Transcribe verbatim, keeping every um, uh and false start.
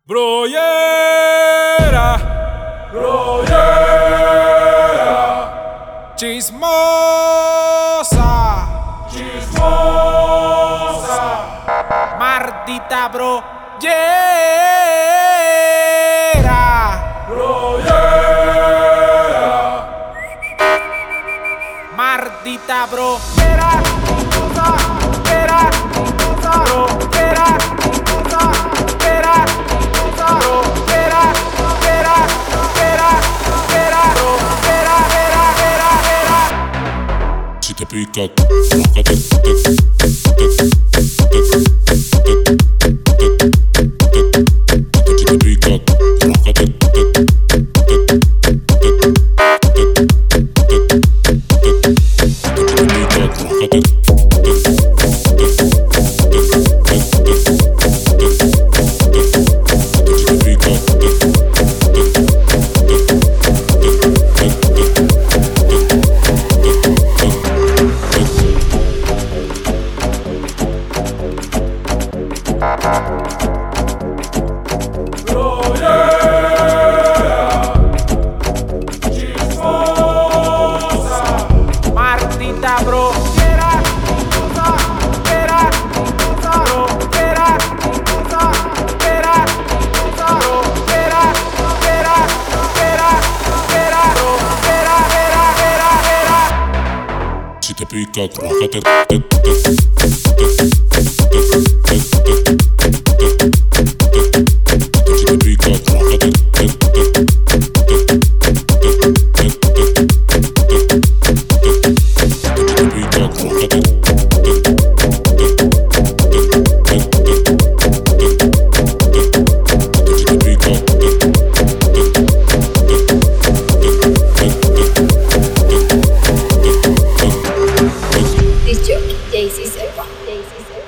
Brollera, brollera, chismosa, chismosa, mardita brollera, brollera, mardita brollera, brollera, brollera, brollera. Si te pica, rójate, si te pica, rójate, Mardita brollera, brollera, brollera, brollera, brollera, brollera, brollera, brollera. si te pica, rójate. Si te pica, rójate. Disc jockey, Daisy Selva. Daisy Selva.